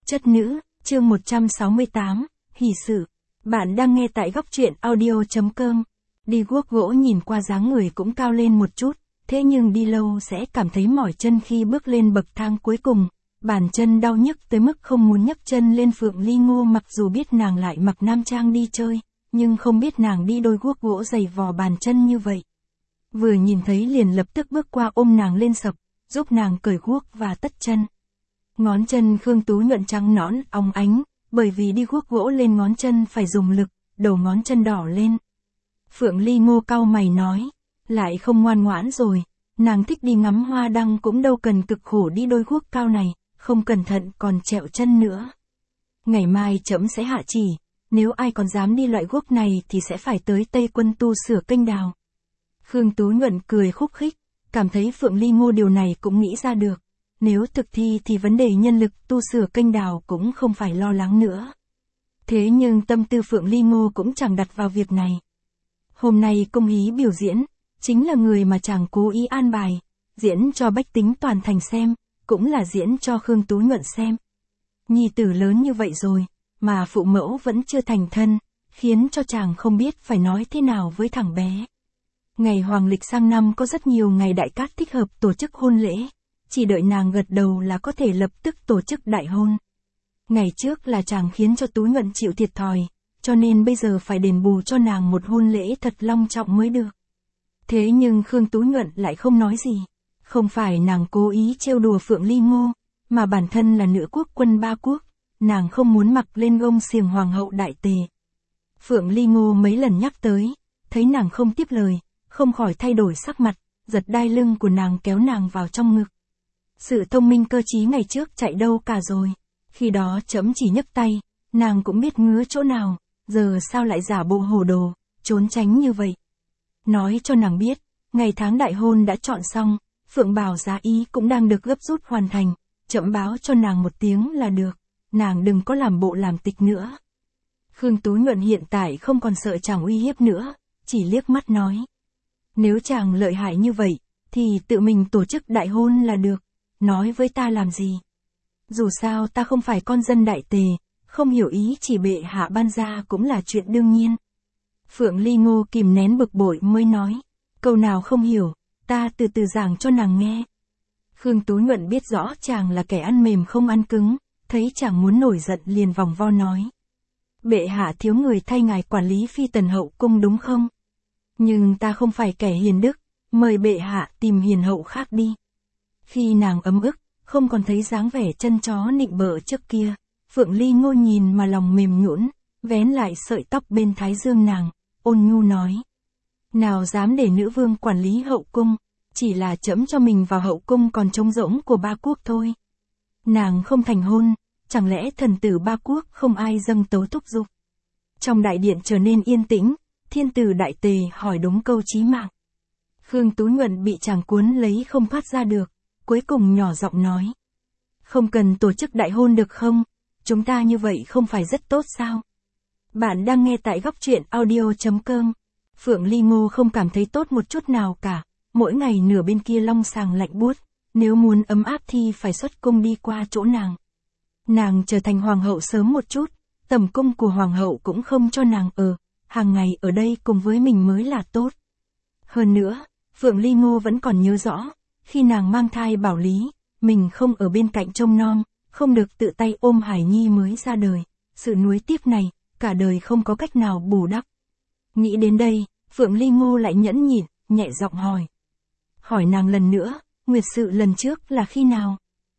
Chất nữ, chương 168, hỷ sự. Bạn đang nghe tại góc truyện audio.com. Đi guốc gỗ nhìn qua dáng người cũng cao lên một chút, thế nhưng đi lâu sẽ cảm thấy mỏi chân khi bước lên bậc thang cuối cùng. Bàn chân đau nhức tới mức không muốn nhấc chân lên. Phượng Ly Ngô mặc dù biết nàng lại mặc nam trang đi chơi, nhưng không biết nàng đi đôi guốc gỗ dày vò bàn chân như vậy. Vừa nhìn thấy liền lập tức bước qua ôm nàng lên sập, giúp nàng cởi guốc và tất chân. Ngón chân Khương Tú nhuận trắng nõn, óng ánh, bởi vì đi guốc gỗ lên ngón chân phải dùng lực, đầu ngón chân đỏ lên. Phượng Ly Ngô cau mày nói, lại không ngoan ngoãn rồi, nàng thích đi ngắm hoa đăng cũng đâu cần cực khổ đi đôi guốc cao này, không cẩn thận còn trẹo chân nữa. Ngày mai trẫm sẽ hạ chỉ, nếu ai còn dám đi loại guốc này thì sẽ phải tới Tây Quân tu sửa kênh đào. Khương Tú nhuận cười khúc khích, cảm thấy Phượng Ly Ngô điều này cũng nghĩ ra được. Nếu thực thi thì vấn đề nhân lực tu sửa kênh đào cũng không phải lo lắng nữa. Thế nhưng tâm tư Phượng Ly Ngô cũng chẳng đặt vào việc này. Hôm nay công hí biểu diễn, chính là người mà chàng cố ý an bài, diễn cho bách tính toàn thành xem, cũng là diễn cho Khương Tú nhuận xem. Nhi tử lớn như vậy rồi, mà phụ mẫu vẫn chưa thành thân, khiến cho chàng không biết phải nói thế nào với thằng bé. Ngày hoàng lịch sang năm có rất nhiều ngày đại cát thích hợp tổ chức hôn lễ. Chỉ đợi nàng gật đầu là có thể lập tức tổ chức đại hôn. Ngày trước là chàng khiến cho Tú nhuận chịu thiệt thòi, cho nên bây giờ phải đền bù cho nàng một hôn lễ thật long trọng mới được. Thế nhưng Khương Tú nhuận lại không nói gì. Không phải nàng cố ý trêu đùa Phượng Ly Ngô, mà bản thân là nữ quốc quân ba quốc, nàng không muốn mặc lên gông xiềng hoàng hậu đại tề. Phượng Ly Ngô mấy lần nhắc tới, thấy nàng không tiếp lời, không khỏi thay đổi sắc mặt, giật đai lưng của nàng kéo nàng vào trong ngực. Sự thông minh cơ trí ngày trước chạy đâu cả rồi, khi đó trẫm chỉ nhấc tay, nàng cũng biết ngứa chỗ nào, giờ sao lại giả bộ hồ đồ, trốn tránh như vậy. Nói cho nàng biết, ngày tháng đại hôn đã chọn xong, Phượng Bảo giá ý cũng đang được gấp rút hoàn thành, trẫm báo cho nàng một tiếng là được, nàng đừng có làm bộ làm tịch nữa. Khương Tú nhuận hiện tại không còn sợ chàng uy hiếp nữa, chỉ liếc mắt nói. Nếu chàng lợi hại như vậy, thì tự mình tổ chức đại hôn là được. Nói với ta làm gì? Dù sao ta không phải con dân đại tề, không hiểu ý chỉ bệ hạ ban ra cũng là chuyện đương nhiên. Phượng Ly Ngô kìm nén bực bội mới nói, câu nào không hiểu, ta từ từ giảng cho nàng nghe. Khương Tú nhuận biết rõ chàng là kẻ ăn mềm không ăn cứng, thấy chàng muốn nổi giận liền vòng vo nói. Bệ hạ thiếu người thay ngài quản lý phi tần hậu cung đúng không? Nhưng ta không phải kẻ hiền đức, mời bệ hạ tìm hiền hậu khác đi. Khi nàng ấm ức, không còn thấy dáng vẻ chân chó nịnh bợ trước kia, Phượng Ly Ngô nhìn mà lòng mềm nhũn, vén lại sợi tóc bên thái dương nàng, ôn nhu nói. Nào dám để nữ vương quản lý hậu cung, chỉ là trẫm cho mình vào hậu cung còn trống rỗng của ba quốc thôi. Nàng không thành hôn, chẳng lẽ thần tử ba quốc không ai dâng tấu thúc giục. Trong đại điện trở nên yên tĩnh, thiên tử đại tề hỏi đúng câu chí mạng. Khương Tú nhuận bị chàng cuốn lấy không thoát ra được. Cuối cùng nhỏ giọng nói. Không cần tổ chức đại hôn được không? Chúng ta như vậy không phải rất tốt sao? Bạn đang nghe tại góc truyện audio.com. Phượng Ly Ngô không cảm thấy tốt một chút nào cả. Mỗi ngày nửa bên kia long sàng lạnh buốt. Nếu muốn ấm áp thì phải xuất cung đi qua chỗ nàng. Nàng trở thành hoàng hậu sớm một chút. Tầm cung của hoàng hậu cũng không cho nàng ở. Hàng ngày ở đây cùng với mình mới là tốt. Hơn nữa, Phượng Ly Ngô vẫn còn nhớ rõ. Khi nàng mang thai Bảo Lý, mình không ở bên cạnh trông nom, không được tự tay ôm Hải Nhi mới ra đời. Sự nuối tiếc này, cả đời không có cách nào bù đắp. Nghĩ đến đây, Phượng Ly Ngô lại nhẫn nhịn, nhẹ giọng hỏi. Hỏi nàng lần nữa, nguyệt sự lần trước là khi nào?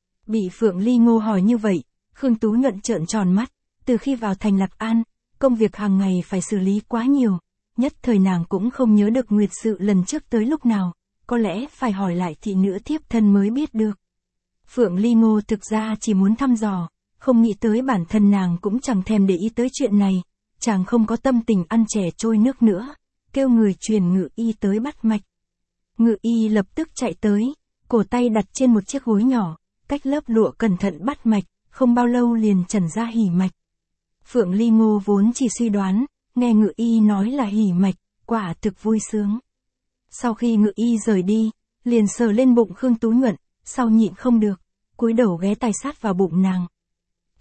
Bị Phượng Ly Ngô hỏi như vậy, Khương Tú nhuận trợn tròn mắt, từ khi vào thành Lạc An, công việc hàng ngày phải xử lý quá nhiều, nhất thời nàng cũng không nhớ được nguyệt sự lần trước tới lúc nào. Có lẽ phải hỏi lại thị nữ thiếp thân mới biết được. Phượng Ly Ngô thực ra chỉ muốn thăm dò, không nghĩ tới bản thân nàng cũng chẳng thèm để ý tới chuyện này, chàng không có tâm tình ăn chè trôi nước nữa, kêu người truyền ngự y tới bắt mạch. Ngự y lập tức chạy tới, cổ tay đặt trên một chiếc gối nhỏ, cách lớp lụa cẩn thận bắt mạch, không bao lâu liền trần ra hỉ mạch. Phượng Ly Ngô vốn chỉ suy đoán, nghe ngự y nói là hỉ mạch, quả thực vui sướng. Sau khi ngự y rời đi, liền sờ lên bụng Khương Tú nhuận, sau nhịn không được, cúi đầu ghé tai sát vào bụng nàng.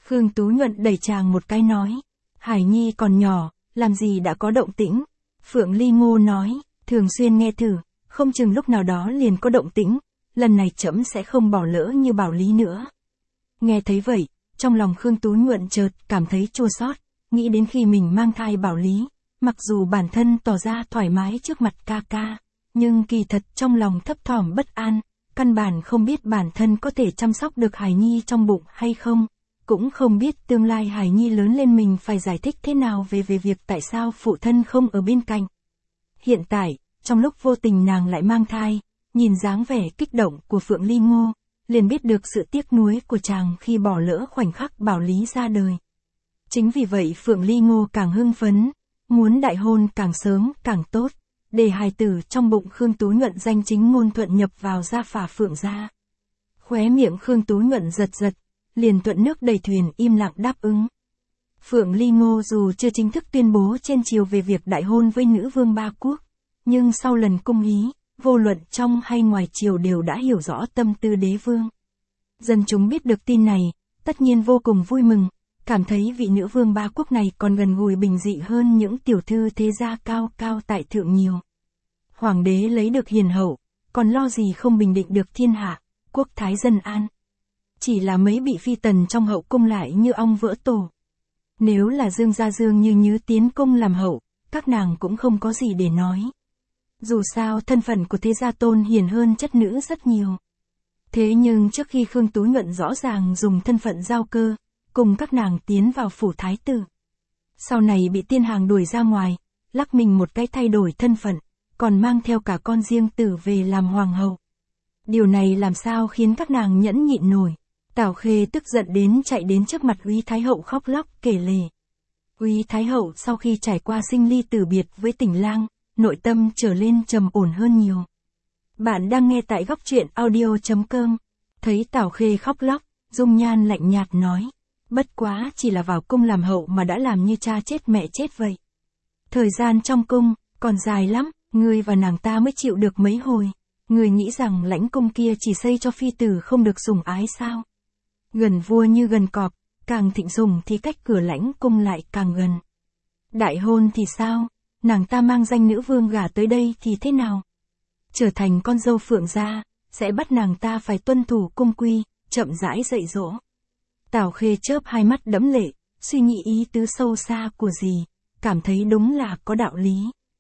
Khương Tú Nhuận đẩy chàng một cái nói. Hải Nhi còn nhỏ, làm gì đã có động tĩnh. Phượng Ly Ngô nói, thường xuyên nghe thử, không chừng lúc nào đó liền có động tĩnh, lần này trẫm sẽ không bỏ lỡ như Bảo Lý nữa. Nghe thấy vậy, trong lòng Khương Tú Nhuận chợt cảm thấy chua xót, nghĩ đến khi mình mang thai Bảo Lý, mặc dù bản thân tỏ ra thoải mái trước mặt ca ca, nhưng kỳ thật trong lòng thấp thỏm bất an, căn bản không biết bản thân có thể chăm sóc được Hải Nhi trong bụng hay không, cũng không biết tương lai Hải Nhi lớn lên mình phải giải thích thế nào về việc tại sao phụ thân không ở bên cạnh. Hiện tại, trong lúc vô tình nàng lại mang thai, nhìn dáng vẻ kích động của Phượng Ly Ngô, liền biết được sự tiếc nuối của chàng khi bỏ lỡ khoảnh khắc Bảo Lý ra đời. Chính vì vậy Phượng Ly Ngô càng hưng phấn, muốn đại hôn càng sớm càng tốt, để hài tử trong bụng Khương Tú Nhuận danh chính ngôn thuận nhập vào gia phả Phượng gia. Khóe miệng Khương Tú Nhuận giật giật, liền thuận nước đầy thuyền im lặng đáp ứng. Phượng Ly Ngô dù chưa chính thức tuyên bố trên triều về việc đại hôn với nữ vương Ba Quốc, nhưng sau lần cung ý, vô luận trong hay ngoài triều đều đã hiểu rõ tâm tư đế vương. Dân chúng biết được tin này, tất nhiên vô cùng vui mừng, cảm thấy vị nữ vương Ba Quốc này còn gần gũi bình dị hơn những tiểu thư thế gia cao cao tại thượng nhiều. Hoàng đế lấy được hiền hậu, còn lo gì không bình định được thiên hạ, quốc thái dân an. Chỉ là mấy bị phi tần trong hậu cung lại như ong vỡ tổ. Nếu là Dương gia Dương Như Nhứ tiến cung làm hậu, các nàng cũng không có gì để nói. Dù sao thân phận của thế gia tôn hiền hơn chất nữ rất nhiều. Thế nhưng trước khi Khương Tú Nhuận rõ ràng dùng thân phận giao cơ, cùng các nàng tiến vào phủ thái tử. Sau này bị tiên hàng đuổi ra ngoài, lắc mình một cái thay đổi thân phận, còn mang theo cả con riêng tử về làm hoàng hậu. Điều này làm sao khiến các nàng nhẫn nhịn nổi. Tào Khê tức giận đến chạy đến trước mặt Úy Thái Hậu khóc lóc kể lể. Úy Thái Hậu sau khi trải qua sinh ly tử biệt với Tỉnh Lang, nội tâm trở lên trầm ổn hơn nhiều. Bạn đang nghe tại góc truyện audio.com. Thấy Tào Khê khóc lóc, dung nhan lạnh nhạt nói. Bất quá chỉ là vào cung làm hậu mà đã làm như cha chết mẹ chết vậy. Thời gian trong cung, còn dài lắm, ngươi và nàng ta mới chịu được mấy hồi. Ngươi nghĩ rằng lãnh cung kia chỉ xây cho phi tử không được sủng ái sao? Gần vua như gần cọp, càng thịnh sủng thì cách cửa lãnh cung lại càng gần. Đại hôn thì sao? Nàng ta mang danh nữ vương gả tới đây thì thế nào? Trở thành con dâu Phượng gia, sẽ bắt nàng ta phải tuân thủ cung quy, chậm rãi dạy dỗ. Tào Khê chớp hai mắt đẫm lệ, suy nghĩ ý tứ sâu xa của gì, cảm thấy đúng là có đạo lý.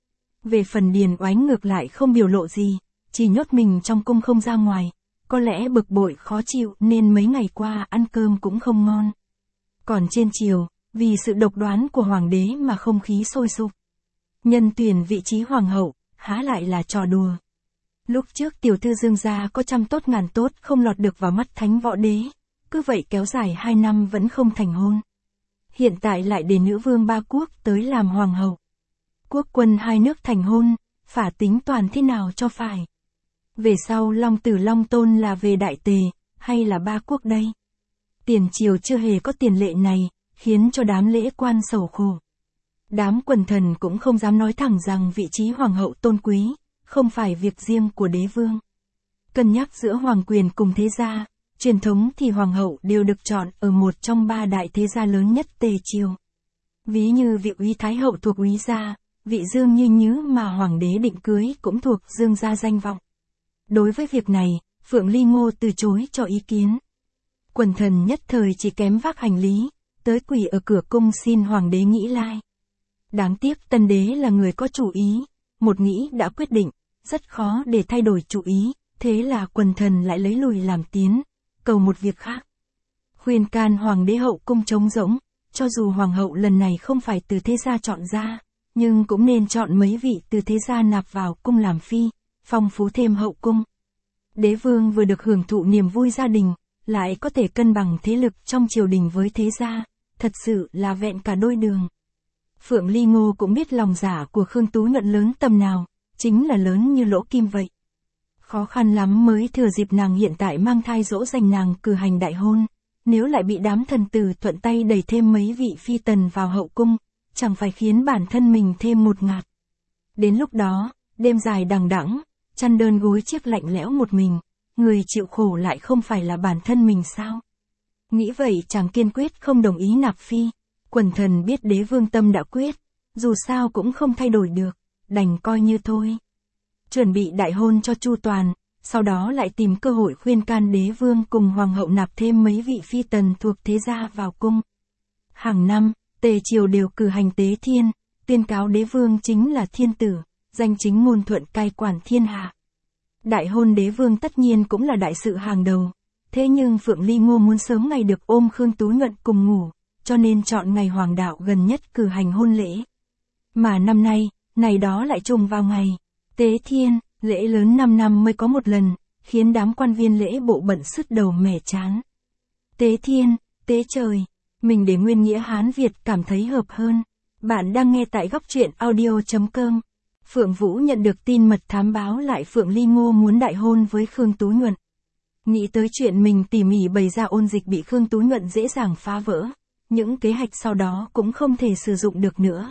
Về phần Điền Oánh ngược lại không biểu lộ gì, chỉ nhốt mình trong cung không ra ngoài, có lẽ bực bội khó chịu nên mấy ngày qua ăn cơm cũng không ngon. Còn trên triều, vì sự độc đoán của hoàng đế mà không khí sôi sục. Nhân tuyển vị trí hoàng hậu, há lại là trò đùa. Lúc trước tiểu thư Dương gia có trăm tốt ngàn tốt không lọt được vào mắt thánh võ đế, cứ vậy kéo dài 2 năm vẫn không thành hôn. Hiện tại lại để nữ vương Ba Quốc tới làm hoàng hậu. Quốc quân hai nước thành hôn, phả tính toàn thế nào cho phải. Về sau Long Tử Long Tôn là về Đại Tề, hay là Ba Quốc đây? Tiền triều chưa hề có tiền lệ này, khiến cho đám lễ quan sầu khổ. Đám quần thần cũng không dám nói thẳng rằng vị trí hoàng hậu tôn quý, không phải việc riêng của đế vương. Cân nhắc giữa hoàng quyền cùng thế gia, truyền thống thì hoàng hậu đều được chọn ở một trong 3 đại thế gia lớn nhất Tề triều. Ví như vị Úy Thái Hậu thuộc Úy gia, vị Dương Như Nhứ mà hoàng đế định cưới cũng thuộc Dương gia danh vọng. Đối với việc này, Phượng Ly Ngô từ chối cho ý kiến. Quần thần nhất thời chỉ kém vác hành lý, tới quỳ ở cửa cung xin hoàng đế nghĩ lai. Đáng tiếc tân đế là người có chủ ý, một nghĩ đã quyết định, rất khó để thay đổi chủ ý, thế là quần thần lại lấy lùi làm tiến, cầu một việc khác. Khuyên can hoàng đế hậu cung trống rỗng, cho dù hoàng hậu lần này không phải từ thế gia chọn ra, nhưng cũng nên chọn mấy vị từ thế gia nạp vào cung làm phi, phong phú thêm hậu cung. Đế vương vừa được hưởng thụ niềm vui gia đình, lại có thể cân bằng thế lực trong triều đình với thế gia, thật sự là vẹn cả đôi đường. Phượng Ly Ngô cũng biết lòng dạ của Khương Tú Nhuận lớn tầm nào, chính là lớn như lỗ kim vậy. Khó khăn lắm mới thừa dịp nàng hiện tại mang thai dỗ dành nàng cử hành đại hôn, nếu lại bị đám thần tử thuận tay đẩy thêm mấy vị phi tần vào hậu cung, chẳng phải khiến bản thân mình thêm một ngạt. Đến lúc đó, đêm dài đằng đẵng, chăn đơn gối chiếc lạnh lẽo một mình, người chịu khổ lại không phải là bản thân mình sao? Nghĩ vậy chàng kiên quyết không đồng ý nạp phi. Quần thần biết đế vương tâm đã quyết, dù sao cũng không thay đổi được, đành coi như thôi. Chuẩn bị đại hôn cho chu toàn, sau đó lại tìm cơ hội khuyên can đế vương cùng hoàng hậu nạp thêm mấy vị phi tần thuộc thế gia vào cung. Hàng năm, tề triều đều cử hành tế thiên, tuyên cáo đế vương chính là thiên tử, danh chính ngôn thuận cai quản thiên hạ. Đại hôn đế vương tất nhiên cũng là đại sự hàng đầu. Thế nhưng Phượng Ly Ngô muốn sớm ngày được ôm Khương Tú Nhuận cùng ngủ, cho nên chọn ngày hoàng đạo gần nhất cử hành hôn lễ. Mà năm nay, này đó lại trùng vào ngày tế thiên, lễ lớn 5 năm mới có một lần, khiến đám quan viên lễ bộ bận sứt đầu mẻ chán. Tế thiên, tế trời, mình để nguyên nghĩa Hán Việt cảm thấy hợp hơn. Bạn đang nghe tại góc truyện audio.com. Phượng Vũ nhận được tin mật thám báo lại Phượng Ly Ngô muốn đại hôn với Khương Tú Nhuận. Nghĩ tới chuyện mình tỉ mỉ bày ra ôn dịch bị Khương Tú Nhuận dễ dàng phá vỡ, những kế hoạch sau đó cũng không thể sử dụng được nữa.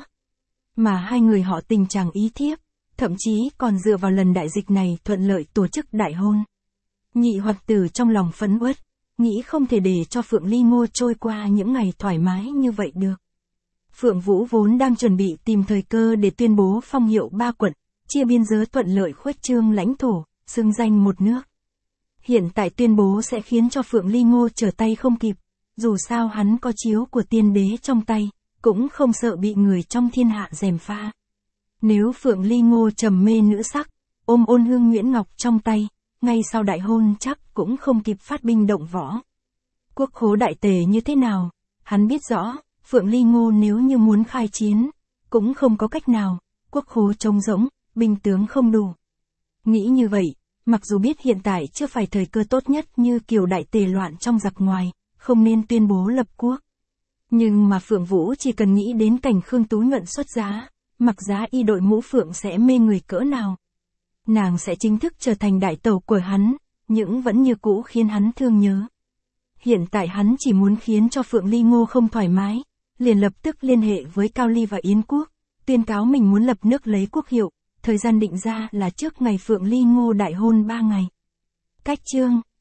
Mà hai người họ tình chàng ý thiếp, thậm chí còn dựa vào lần đại dịch này thuận lợi tổ chức đại hôn. Nhị hoặc tử trong lòng phấn uất, nghĩ không thể để cho Phượng Ly Ngô trôi qua những ngày thoải mái như vậy được. Phượng Vũ vốn đang chuẩn bị tìm thời cơ để tuyên bố phong hiệu 3 quận, chia biên giới thuận lợi khuếch trương lãnh thổ, xưng danh một nước. Hiện tại tuyên bố sẽ khiến cho Phượng Ly Ngô trở tay không kịp, dù sao hắn có chiếu của tiên đế trong tay, cũng không sợ bị người trong thiên hạ gièm pha. Nếu Phượng Ly Ngô trầm mê nữ sắc, ôm Ôn Hương Nguyễn Ngọc trong tay, ngay sau đại hôn chắc cũng không kịp phát binh động võ. Quốc khố đại tề như thế nào, hắn biết rõ, Phượng Ly Ngô nếu như muốn khai chiến, cũng không có cách nào, quốc khố trống rỗng, binh tướng không đủ. Nghĩ như vậy, mặc dù biết hiện tại chưa phải thời cơ tốt nhất như kiểu đại tề loạn trong giặc ngoài, không nên tuyên bố lập quốc. Nhưng mà Phượng Vũ chỉ cần nghĩ đến cảnh Khương Tú Nhuận xuất giá, mặc giá y đội mũ phượng sẽ mê người cỡ nào. Nàng sẽ chính thức trở thành đại tẩu của hắn, nhưng vẫn như cũ khiến hắn thương nhớ. Hiện tại hắn chỉ muốn khiến cho Phượng Ly Ngô không thoải mái, liền lập tức liên hệ với Cao Ly và Yến Quốc, tuyên cáo mình muốn lập nước lấy quốc hiệu, thời gian định ra là trước ngày Phượng Ly Ngô đại hôn 3 ngày. Cách chương